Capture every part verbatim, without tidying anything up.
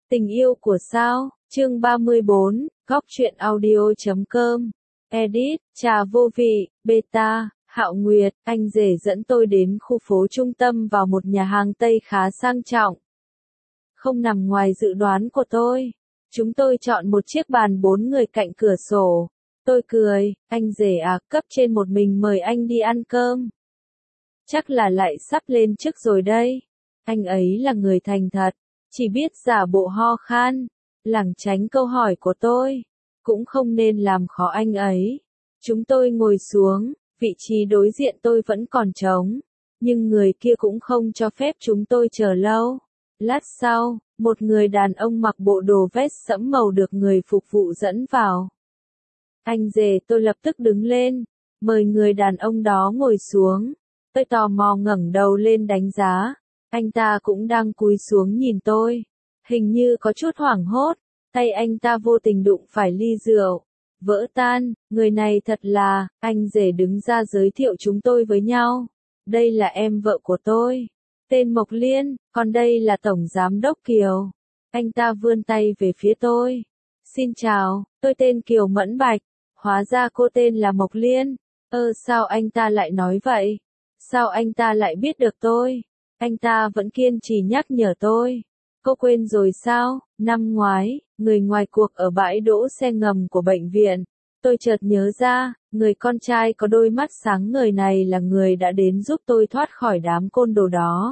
Tình yêu của sao, chương ba mươi bốn, góc truyện audio chấm com. Edit, trà vô vị, beta, Hạo Nguyệt, anh rể dẫn tôi đến khu phố trung tâm vào một nhà hàng Tây khá sang trọng. Không nằm ngoài dự đoán của tôi. Chúng tôi chọn một chiếc bàn bốn người cạnh cửa sổ. Tôi cười, anh rể à, cấp trên một mình mời anh đi ăn cơm. Chắc là lại sắp lên chức rồi đây. Anh ấy là người thành thật, chỉ biết giả bộ ho khan, lảng tránh câu hỏi của tôi. Cũng không nên làm khó anh ấy. Chúng tôi ngồi xuống, vị trí đối diện tôi vẫn còn trống, nhưng người kia cũng không cho phép chúng tôi chờ lâu. Lát sau, một người đàn ông mặc bộ đồ vest sẫm màu được người phục vụ dẫn vào. Anh rể tôi lập tức đứng lên, mời người đàn ông đó ngồi xuống. Tôi tò mò ngẩng đầu lên đánh giá. Anh ta cũng đang cúi xuống nhìn tôi. Hình như có chút hoảng hốt. Tay anh ta vô tình đụng phải ly rượu. Vỡ tan, người này thật là, anh rể đứng ra giới thiệu chúng tôi với nhau. Đây là em vợ của tôi. Tên Mộc Liên, còn đây là Tổng Giám Đốc Kiều. Anh ta vươn tay về phía tôi. Xin chào, tôi tên Kiều Mẫn Bạch. Hóa ra cô tên là Mộc Liên. Ơ sao anh ta lại nói vậy? Sao anh ta lại biết được tôi? Anh ta vẫn kiên trì nhắc nhở tôi. Cô quên rồi sao? Năm ngoái, người ngoài cuộc ở bãi đỗ xe ngầm của bệnh viện. Tôi chợt nhớ ra, người con trai có đôi mắt sáng ngời này là người đã đến giúp tôi thoát khỏi đám côn đồ đó.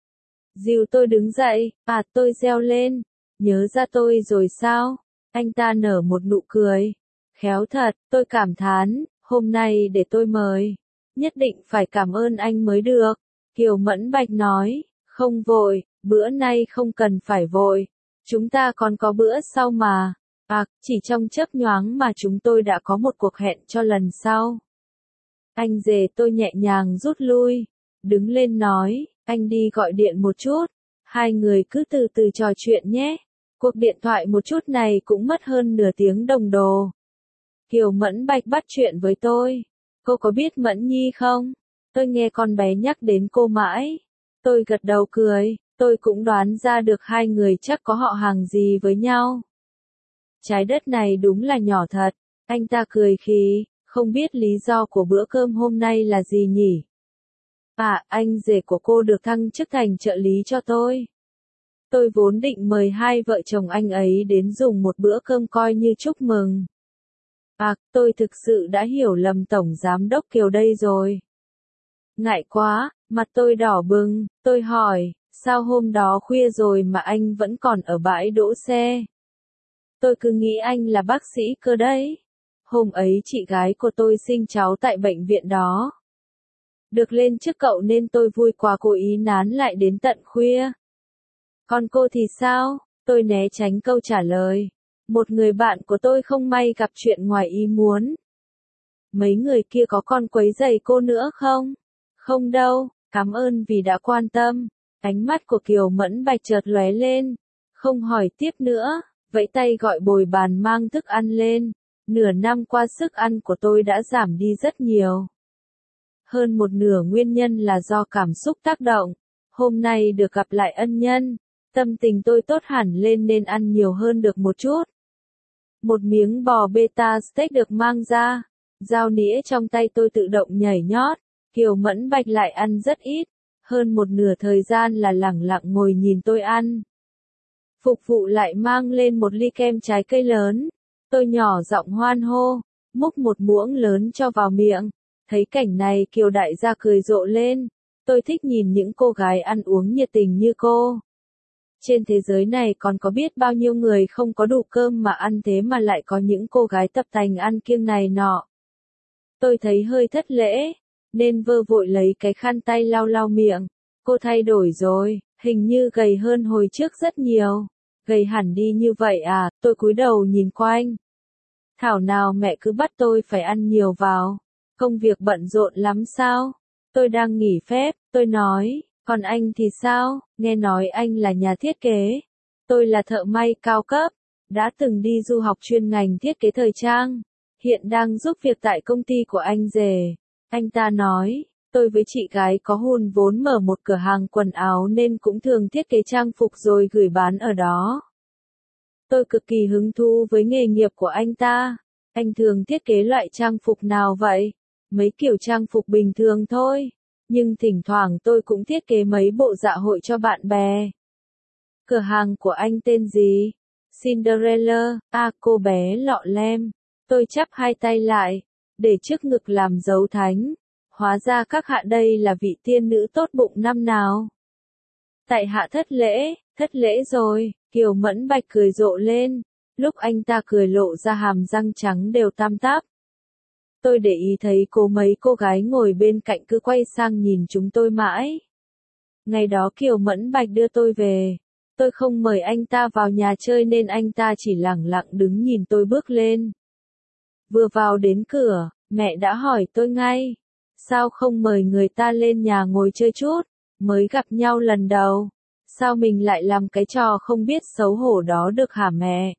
Dìu tôi đứng dậy, à tôi reo lên. Nhớ ra tôi rồi sao? Anh ta nở một nụ cười. Khéo thật, tôi cảm thán, hôm nay để tôi mời. Nhất định phải cảm ơn anh mới được. Kiều Mẫn Bạch nói, không vội, bữa nay không cần phải vội. Chúng ta còn có bữa sau mà. À, chỉ trong chớp nhoáng mà chúng tôi đã có một cuộc hẹn cho lần sau. Anh rể tôi nhẹ nhàng rút lui. Đứng lên nói, anh đi gọi điện một chút. Hai người cứ từ từ trò chuyện nhé. Cuộc điện thoại một chút này cũng mất hơn nửa tiếng đồng đồ. Kiều Mẫn Bạch bắt chuyện với tôi. Cô có biết Mẫn Nhi không? Tôi nghe con bé nhắc đến cô mãi. Tôi gật đầu cười, tôi cũng đoán ra được hai người chắc có họ hàng gì với nhau. Trái đất này đúng là nhỏ thật. Anh ta cười khì, không biết lý do của bữa cơm hôm nay là gì nhỉ? À, anh rể của cô được thăng chức thành trợ lý cho tôi. Tôi vốn định mời hai vợ chồng anh ấy đến dùng một bữa cơm coi như chúc mừng. À, tôi thực sự đã hiểu lầm Tổng Giám Đốc Kiều đây rồi. Ngại quá, mặt tôi đỏ bừng, tôi hỏi, sao hôm đó khuya rồi mà anh vẫn còn ở bãi đỗ xe? Tôi cứ nghĩ anh là bác sĩ cơ đấy. Hôm ấy chị gái của tôi sinh cháu tại bệnh viện đó. Được lên chức cậu nên tôi vui quá cố ý nán lại đến tận khuya. Còn cô thì sao? Tôi né tránh câu trả lời. Một người bạn của tôi không may gặp chuyện ngoài ý muốn. Mấy người kia có còn quấy rầy cô nữa không? Không đâu, cảm ơn vì đã quan tâm. Ánh mắt của Kiều Mẫn Bạch chợt lóe lên. Không hỏi tiếp nữa, vẫy tay gọi bồi bàn mang thức ăn lên. Nửa năm qua sức ăn của tôi đã giảm đi rất nhiều. Hơn một nửa nguyên nhân là do cảm xúc tác động. Hôm nay được gặp lại ân nhân, tâm tình tôi tốt hẳn lên nên ăn nhiều hơn được một chút. Một miếng bò beta steak được mang ra. Dao nĩa trong tay tôi tự động nhảy nhót. Kiều Mẫn Bạch lại ăn rất ít. Hơn một nửa thời gian là lẳng lặng ngồi nhìn tôi ăn. Phục vụ lại mang lên một ly kem trái cây lớn. Tôi nhỏ giọng hoan hô, múc một muỗng lớn cho vào miệng. Thấy cảnh này Kiều đại gia cười rộ lên. Tôi thích nhìn những cô gái ăn uống nhiệt tình như cô. Trên thế giới này còn có biết bao nhiêu người không có đủ cơm mà ăn thế mà lại có những cô gái tập tành ăn kiêng này nọ. Tôi thấy hơi thất lễ, nên vơ vội lấy cái khăn tay lau lau miệng. Cô thay đổi rồi, hình như gầy hơn hồi trước rất nhiều. Gầy hẳn đi như vậy à? Tôi cúi đầu nhìn quanh. Thảo nào mẹ cứ bắt tôi phải ăn nhiều vào. Công việc bận rộn lắm sao? Tôi đang nghỉ phép, tôi nói. Còn anh thì sao? Nghe nói anh là nhà thiết kế. Tôi là thợ may cao cấp, đã từng đi du học chuyên ngành thiết kế thời trang. Hiện đang giúp việc tại công ty của anh rể. Anh ta nói, tôi với chị gái có hùn vốn mở một cửa hàng quần áo nên cũng thường thiết kế trang phục rồi gửi bán ở đó. Tôi cực kỳ hứng thú với nghề nghiệp của anh ta. Anh thường thiết kế loại trang phục nào vậy? Mấy kiểu trang phục bình thường thôi. Nhưng thỉnh thoảng tôi cũng thiết kế mấy bộ dạ hội cho bạn bè. Cửa hàng của anh tên gì? Cinderella, à cô bé lọ lem. Tôi chắp hai tay lại, để trước ngực làm dấu thánh. Hóa ra các hạ đây là vị tiên nữ tốt bụng năm nào. Tại hạ thất lễ, thất lễ rồi, Kiều Mẫn Bạch cười rộ lên. Lúc anh ta cười lộ ra hàm răng trắng đều tam táp. Tôi để ý thấy cô mấy cô gái ngồi bên cạnh cứ quay sang nhìn chúng tôi mãi. Ngày đó Kiều Mẫn Bạch đưa tôi về. Tôi không mời anh ta vào nhà chơi nên anh ta chỉ lẳng lặng đứng nhìn tôi bước lên. Vừa vào đến cửa, mẹ đã hỏi tôi ngay. Sao không mời người ta lên nhà ngồi chơi chút? Mới gặp nhau lần đầu. Sao mình lại làm cái trò không biết xấu hổ đó được hả mẹ?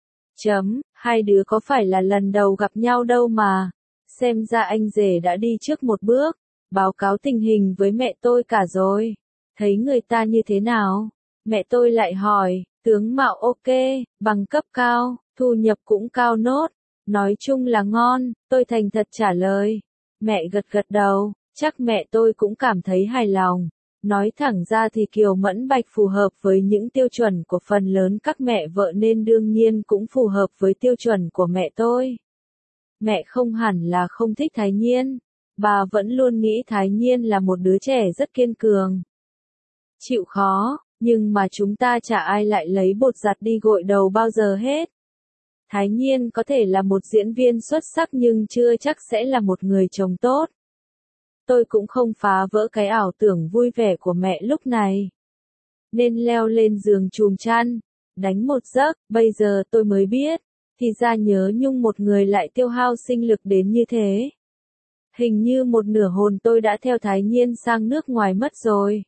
Chấm, hai đứa có phải là lần đầu gặp nhau đâu mà. Xem ra anh rể đã đi trước một bước, báo cáo tình hình với mẹ tôi cả rồi. Thấy người ta như thế nào? Mẹ tôi lại hỏi, tướng mạo ok, bằng cấp cao, thu nhập cũng cao nốt. Nói chung là ngon, tôi thành thật trả lời. Mẹ gật gật đầu, chắc mẹ tôi cũng cảm thấy hài lòng. Nói thẳng ra thì Kiều Mẫn Bạch phù hợp với những tiêu chuẩn của phần lớn các mẹ vợ nên đương nhiên cũng phù hợp với tiêu chuẩn của mẹ tôi. Mẹ không hẳn là không thích Thái Nhiên, bà vẫn luôn nghĩ Thái Nhiên là một đứa trẻ rất kiên cường. Chịu khó, nhưng mà chúng ta chả ai lại lấy bột giặt đi gội đầu bao giờ hết. Thái Nhiên có thể là một diễn viên xuất sắc nhưng chưa chắc sẽ là một người chồng tốt. Tôi cũng không phá vỡ cái ảo tưởng vui vẻ của mẹ lúc này. Nên leo lên giường chùm chăn, đánh một giấc, bây giờ tôi mới biết, thì ra nhớ nhung một người lại tiêu hao sinh lực đến như thế. Hình như một nửa hồn tôi đã theo Thái Nhiên sang nước ngoài mất rồi.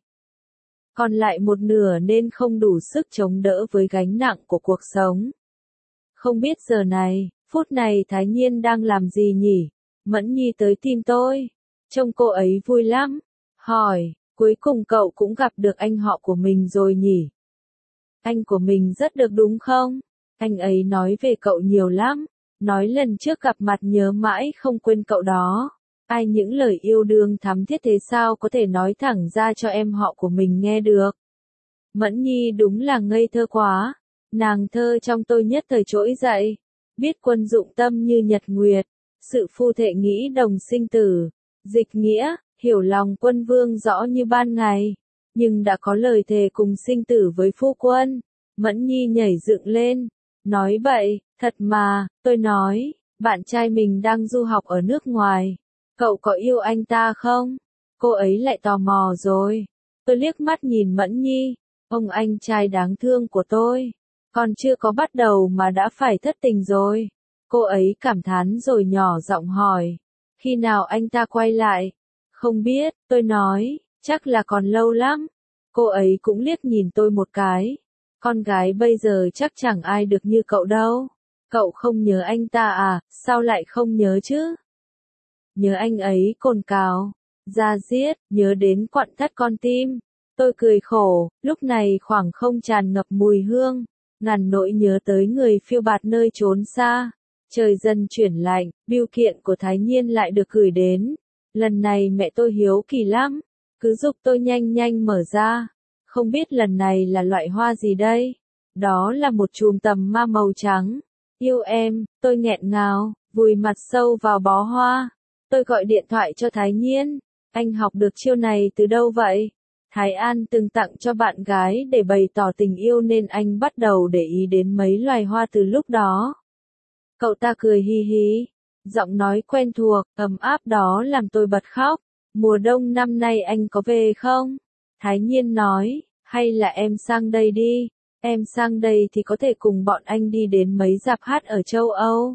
Còn lại một nửa nên không đủ sức chống đỡ với gánh nặng của cuộc sống. Không biết giờ này, phút này Thái Nhiên đang làm gì nhỉ? Mẫn Nhi tới tìm tôi. Trông cô ấy vui lắm. Hỏi, cuối cùng cậu cũng gặp được anh họ của mình rồi nhỉ? Anh của mình rất được đúng không? Anh ấy nói về cậu nhiều lắm. Nói lần trước gặp mặt nhớ mãi không quên cậu đó. Ai những lời yêu đương thắm thiết thế sao có thể nói thẳng ra cho em họ của mình nghe được? Mẫn Nhi đúng là ngây thơ quá. Nàng thơ trong tôi nhất thời trỗi dậy. Biết quân dụng tâm như nhật nguyệt. Sự phu thệ nghĩ đồng sinh tử. Dịch nghĩa, hiểu lòng quân vương rõ như ban ngày. Nhưng đã có lời thề cùng sinh tử với phu quân. Mẫn Nhi nhảy dựng lên. Nói bậy, thật mà, tôi nói, bạn trai mình đang du học ở nước ngoài. Cậu có yêu anh ta không? Cô ấy lại tò mò rồi. Tôi liếc mắt nhìn Mẫn Nhi. Ông anh trai đáng thương của tôi. Còn chưa có bắt đầu mà đã phải thất tình rồi. Cô ấy cảm thán rồi nhỏ giọng hỏi. Khi nào anh ta quay lại? Không biết, tôi nói, chắc là còn lâu lắm. Cô ấy cũng liếc nhìn tôi một cái. Con gái bây giờ chắc chẳng ai được như cậu đâu. Cậu không nhớ anh ta à, sao lại không nhớ chứ? Nhớ anh ấy cồn cào, da diết, nhớ đến quặn thắt con tim. Tôi cười khổ, lúc này khoảng không tràn ngập mùi hương, ngàn nỗi nhớ tới người phiêu bạt nơi trốn xa. Trời dần chuyển lạnh, bưu kiện của Thái Nhiên lại được gửi đến. Lần này mẹ tôi hiếu kỳ lắm, cứ giục tôi nhanh nhanh mở ra. Không biết lần này là loại hoa gì đây? Đó là một chùm tầm ma màu trắng. Yêu em, tôi nghẹn ngào, vùi mặt sâu vào bó hoa. Tôi gọi điện thoại cho Thái Nhiên. Anh học được chiêu này từ đâu vậy? Thái An từng tặng cho bạn gái để bày tỏ tình yêu nên anh bắt đầu để ý đến mấy loài hoa từ lúc đó. Cậu ta cười hi hi. Giọng nói quen thuộc, ấm áp đó làm tôi bật khóc. Mùa đông năm nay anh có về không? Thái Nhiên nói, hay là em sang đây đi. Em sang đây thì có thể cùng bọn anh đi đến mấy rạp hát ở châu Âu.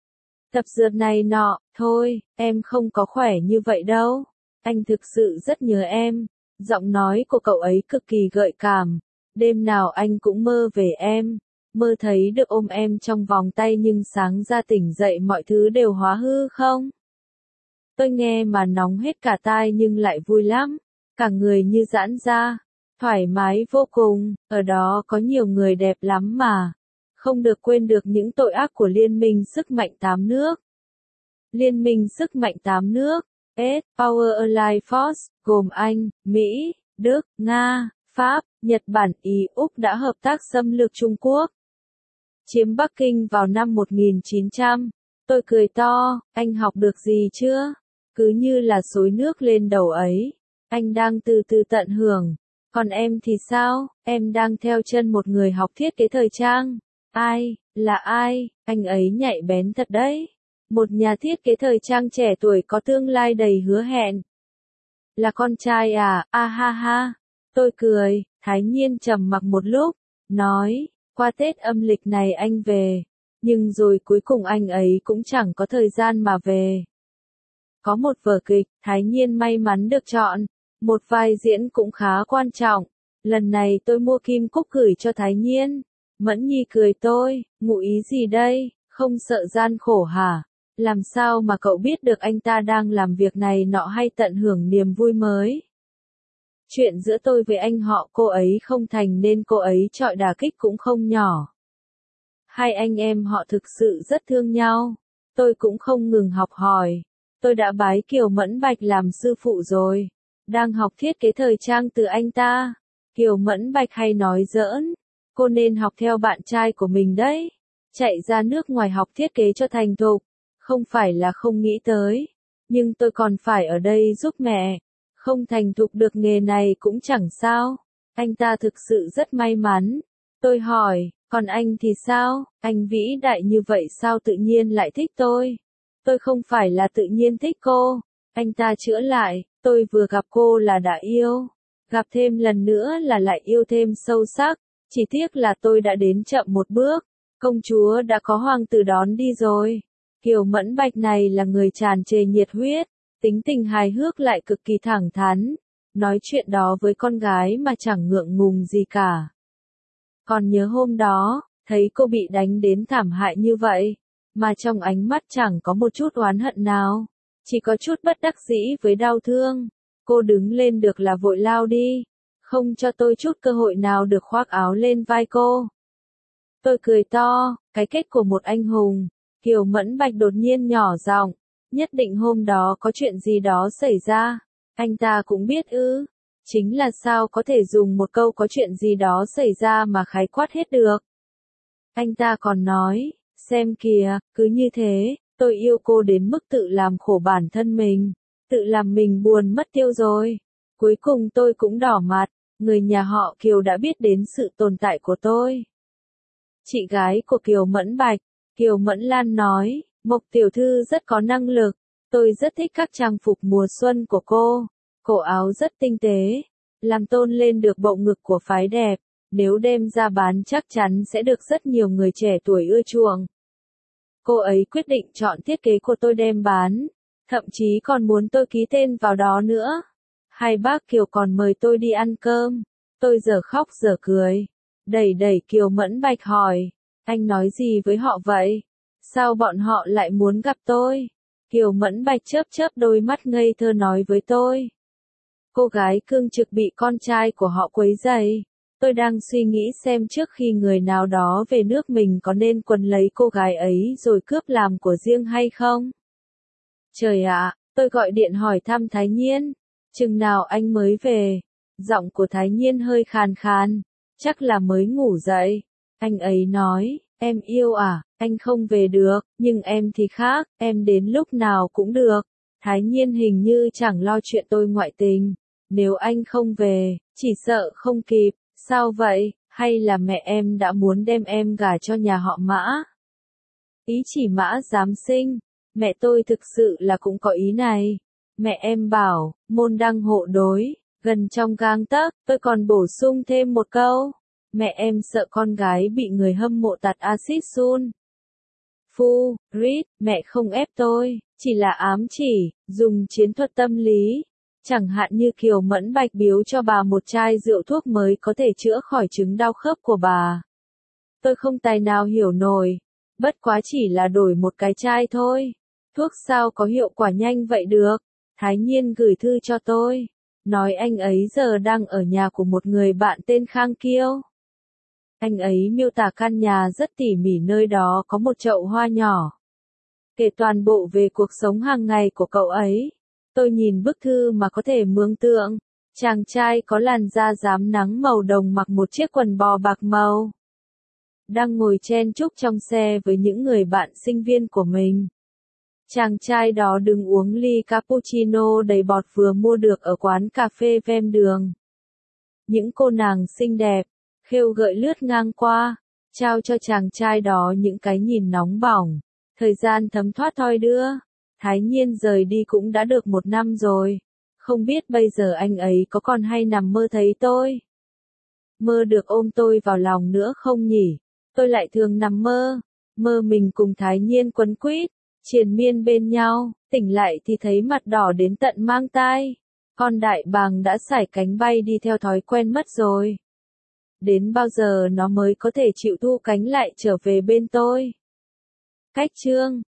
Tập dượt này nọ, thôi, em không có khỏe như vậy đâu. Anh thực sự rất nhớ em. Giọng nói của cậu ấy cực kỳ gợi cảm. Đêm nào anh cũng mơ về em. Mơ thấy được ôm em trong vòng tay nhưng sáng ra tỉnh dậy mọi thứ đều hóa hư không? Tôi nghe mà nóng hết cả tai nhưng lại vui lắm. Cả người như giãn ra. Thoải mái vô cùng, ở đó có nhiều người đẹp lắm mà. Không được quên được những tội ác của Liên minh sức mạnh tám nước. Liên minh sức mạnh tám nước, S, Power Alliance Force, gồm Anh, Mỹ, Đức, Nga, Pháp, Nhật Bản, Ý, Úc đã hợp tác xâm lược Trung Quốc. Chiếm Bắc Kinh vào năm một nghìn chín trăm. Tôi cười to, anh học được gì chưa? Cứ như là xối nước lên đầu ấy. Anh đang từ từ tận hưởng. Còn em thì sao? Em đang theo chân một người học thiết kế thời trang. Ai? Là ai? Anh ấy nhạy bén thật đấy. Một nhà thiết kế thời trang trẻ tuổi có tương lai đầy hứa hẹn. Là con trai à? A ha ha. Tôi cười, Thái Nhiên trầm mặc một lúc, nói, qua Tết âm lịch này anh về. Nhưng rồi cuối cùng anh ấy cũng chẳng có thời gian mà về. Có một vở kịch, Thái Nhiên may mắn được chọn. Một vai diễn cũng khá quan trọng. Lần này tôi mua kim cúc gửi cho Thái Nhiên. Mẫn Nhi cười tôi, ngụ ý gì đây, không sợ gian khổ hả? Làm sao mà cậu biết được anh ta đang làm việc này nọ hay tận hưởng niềm vui mới? Chuyện giữa tôi với anh họ cô ấy không thành nên cô ấy chọi đả kích cũng không nhỏ. Hai anh em họ thực sự rất thương nhau. Tôi cũng không ngừng học hỏi. Tôi đã bái Kiều Mẫn Bạch làm sư phụ rồi. Đang học thiết kế thời trang từ anh ta. Kiều Mẫn Bạch hay nói giỡn. Cô nên học theo bạn trai của mình đấy. Chạy ra nước ngoài học thiết kế cho thành thục. Không phải là không nghĩ tới. Nhưng tôi còn phải ở đây giúp mẹ. Không thành thục được nghề này cũng chẳng sao. Anh ta thực sự rất may mắn. Tôi hỏi, còn anh thì sao? Anh vĩ đại như vậy sao tự nhiên lại thích tôi? Tôi không phải là tự nhiên thích cô. Anh ta chữa lại, tôi vừa gặp cô là đã yêu. Gặp thêm lần nữa là lại yêu thêm sâu sắc. Chỉ tiếc là tôi đã đến chậm một bước. Công chúa đã có hoàng tử đón đi rồi. Kiều Mẫn Bạch này là người tràn trề nhiệt huyết. Tính tình hài hước lại cực kỳ thẳng thắn. Nói chuyện đó với con gái mà chẳng ngượng ngùng gì cả. Còn nhớ hôm đó, thấy cô bị đánh đến thảm hại như vậy. Mà trong ánh mắt chẳng có một chút oán hận nào. Chỉ có chút bất đắc dĩ với đau thương. Cô đứng lên được là vội lao đi. Không cho tôi chút cơ hội nào được khoác áo lên vai cô. Tôi cười to, cái kết của một anh hùng. Kiều Mẫn Bạch đột nhiên nhỏ giọng. Nhất định hôm đó có chuyện gì đó xảy ra. Anh ta cũng biết ư. Chính là sao có thể dùng một câu có chuyện gì đó xảy ra mà khái quát hết được. Anh ta còn nói, xem kìa, cứ như thế, tôi yêu cô đến mức tự làm khổ bản thân mình. Tự làm mình buồn mất tiêu rồi. Cuối cùng tôi cũng đỏ mặt. Người nhà họ Kiều đã biết đến sự tồn tại của tôi. Chị gái của Kiều Mẫn Bạch, Kiều Mẫn Lan nói, Mộc tiểu thư rất có năng lực. Tôi rất thích các trang phục mùa xuân của cô. Cổ áo rất tinh tế. Làm tôn lên được bộ ngực của phái đẹp. Nếu đem ra bán chắc chắn sẽ được rất nhiều người trẻ tuổi ưa chuộng. Cô ấy quyết định chọn thiết kế của tôi đem bán. Thậm chí còn muốn tôi ký tên vào đó nữa. Hai bác Kiều còn mời tôi đi ăn cơm. Tôi giờ khóc giờ cười. Đẩy đẩy Kiều Mẫn Bạch hỏi. Anh nói gì với họ vậy? Sao bọn họ lại muốn gặp tôi? Kiều Mẫn Bạch chớp chớp đôi mắt ngây thơ nói với tôi. Cô gái cương trực bị con trai của họ quấy rầy. Tôi đang suy nghĩ xem trước khi người nào đó về nước mình có nên quần lấy cô gái ấy rồi cướp làm của riêng hay không? Trời ạ, tôi gọi điện hỏi thăm Thái Nhiên. Chừng nào anh mới về? Giọng của Thái Nhiên hơi khàn khàn. Chắc là mới ngủ dậy. Anh ấy nói, em yêu à, anh không về được, nhưng em thì khác, em đến lúc nào cũng được. Thái Nhiên hình như chẳng lo chuyện tôi ngoại tình. Nếu anh không về, chỉ sợ không kịp. Sao vậy? Hay là mẹ em đã muốn đem em gả cho nhà họ Mã? Ý chỉ Mã giám sinh. Mẹ tôi thực sự là cũng có ý này. Mẹ em bảo, môn đăng hộ đối, gần trong gang tấc, tôi còn bổ sung thêm một câu. Mẹ em sợ con gái bị người hâm mộ tạt axit sun. Phu, Rít, mẹ không ép tôi, chỉ là ám chỉ, dùng chiến thuật tâm lý. Chẳng hạn như Kiều Mẫn Bạch biếu cho bà một chai rượu thuốc mới có thể chữa khỏi chứng đau khớp của bà. Tôi không tài nào hiểu nổi. Bất quá chỉ là đổi một cái chai thôi. Thuốc sao có hiệu quả nhanh vậy được? Thái Nhiên gửi thư cho tôi. Nói anh ấy giờ đang ở nhà của một người bạn tên Khang Kiêu. Anh ấy miêu tả căn nhà rất tỉ mỉ, nơi đó có một chậu hoa nhỏ. Kể toàn bộ về cuộc sống hàng ngày của cậu ấy. Tôi nhìn bức thư mà có thể mường tượng. Chàng trai có làn da rám nắng màu đồng mặc một chiếc quần bò bạc màu. Đang ngồi chen chúc trong xe với những người bạn sinh viên của mình. Chàng trai đó đứng uống ly cappuccino đầy bọt vừa mua được ở quán cà phê ven đường. Những cô nàng xinh đẹp, khêu gợi lướt ngang qua, trao cho chàng trai đó những cái nhìn nóng bỏng. Thời gian thấm thoát thoi đưa. Thái Nhiên rời đi cũng đã được một năm rồi. Không biết bây giờ anh ấy có còn hay nằm mơ thấy tôi. Mơ được ôm tôi vào lòng nữa không nhỉ? Tôi lại thường nằm mơ. Mơ mình cùng Thái Nhiên quấn quýt, triền miên bên nhau, tỉnh lại thì thấy mặt đỏ đến tận mang tai. Con đại bàng đã sải cánh bay đi theo thói quen mất rồi. Đến bao giờ nó mới có thể chịu thu cánh lại trở về bên tôi? Cách chương